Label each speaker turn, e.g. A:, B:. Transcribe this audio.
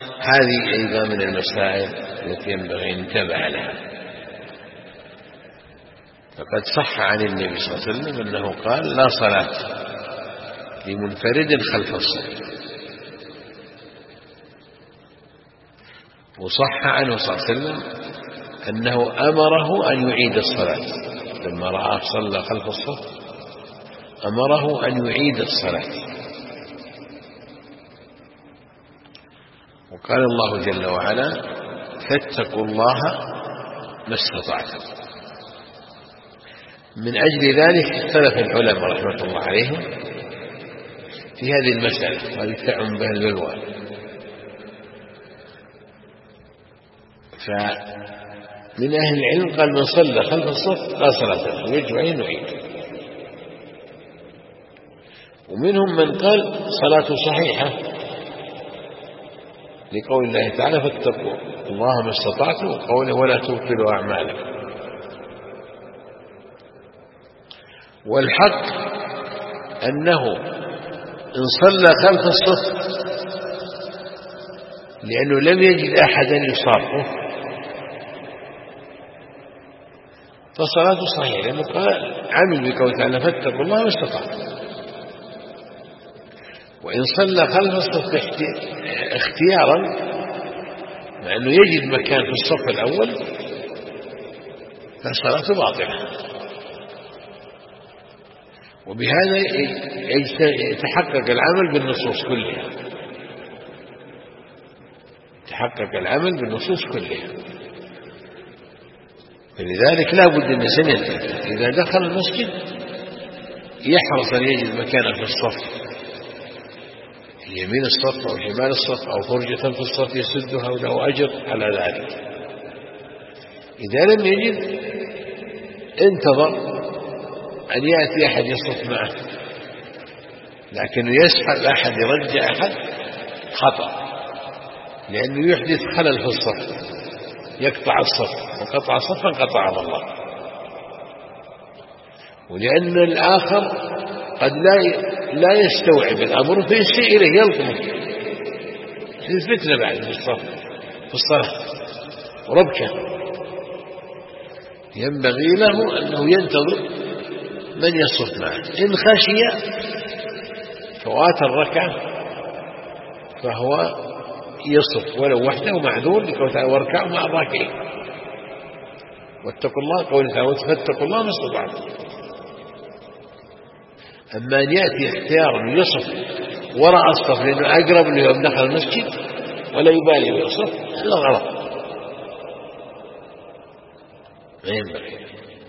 A: هذه أيضا من المسائل التي ينبغي أن ينتبه لها. فقد صح عن النبي صلى الله عليه وسلم أنه قال: لا صلاة لمنفرد خلف الصف. وصح عنه صلى الله عليه وسلم أنه أمره أن يعيد الصلاة، لما رأى صلى خلف الصف أمره أن يعيد الصلاة. وقال الله جل وعلا: فاتقوا الله ما استطعتم. من أجل ذلك اختلف العلماء رحمة الله عليهم في هذه المسألة، وهذه تعم بها البلوى. فمن أهل العلم قال: من صلى خلف الصف لا صلاة له ويجب أن يعيد. ومنهم من قال: صلاته صحيحة، لقول الله تعالى: فاتقوا الله ما استطعتم، وقوله: ولا تبطلوا أعمالكم. والحق أنه إن صلى خلف الصف لأنه لم يجد أحدا يصافه فصلاته صحيحة، لأنه قال عمل بقوله تعالى: فاتقوا الله ما استطعتم. وإن صلى خلف الصف اختيارا، مع أنه يجد مكان في الصف الأول، فصلاته باطلة. وبهذا يتحقق العمل بالنصوص كلها، يتحقق العمل بالنصوص كلها. فلذلك لا بد أن الإنسان إذا دخل المسجد يحرص أن يجد مكانا في الصف، في يمين الصف أو شمال الصف أو فرجة في الصف يسدها وله أجر على ذلك. إذا لم يجد انتظر أن يأتي أحد يصف معه، لكنه يسحب أحد يرجع أحد خطأ، لأنه يحدث خلل في الصف، يقطع الصف، وقطع صفا قطعه الله. ولأن الآخر قد لا يستوعب الأمر فيسيء إليه يلطمه، في فتنة بعد في الصف في الصلاة وربكة. ينبغي له أنه ينتظر من يصف معه. إن خشي فوات الركعة فهو يصف ولو وحده معذور، لقوله تعالى: واركعوا مع الراكعين. واتقوا الله، قوله تعالى: فاتقوا الله ما استطعتم. أما أن يأتي اختيارا يصف وراء الصف لأنه أقرب له يوم دخل المسجد ولا يبالي ويصف، هذا غلط، ما ينبغي.